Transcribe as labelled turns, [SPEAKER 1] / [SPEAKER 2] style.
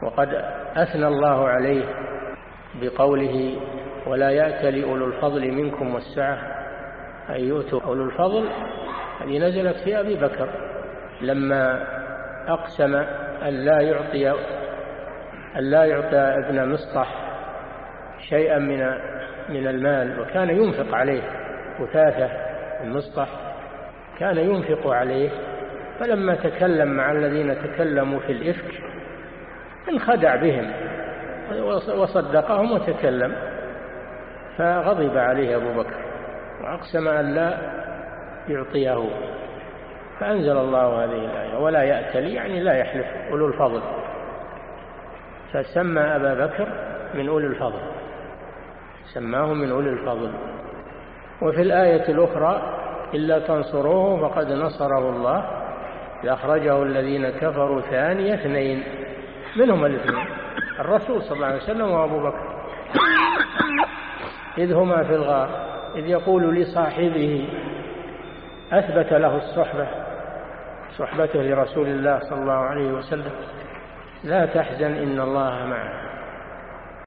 [SPEAKER 1] وقد أثنى الله عليه بقوله ولا يأتل أولو الفضل منكم والسعة أن يؤتوا أولو الفضل. هذه نزلت في أبي بكر لما أقسم أن لا يعطي ابن مصطح شيئا من المال، وكان ينفق عليه. وثاثة المصطح كان ينفق عليه، فلما تكلم مع الذين تكلموا في الإفك انخدع بهم وصدقهم وتكلم، فغضب عليه أبو بكر وأقسم أن لا يعطيه، فأنزل الله هذه الآية ولا يأتل يعني لا يحلف أولو الفضل، فسمى أبا بكر من أولي الفضل، سماه من أولي الفضل. وفي الآية الأخرى إلا تنصروه فقد نصره الله لأخرجه الذين كفروا ثاني اثنين، منهم الاثنين الرسول صلى الله عليه وسلم وأبو بكر، إذ هما في الغار إذ يقول لصاحبه، أثبت له صحبته لرسول الله صلى الله عليه وسلم، لا تحزن إن الله معنا.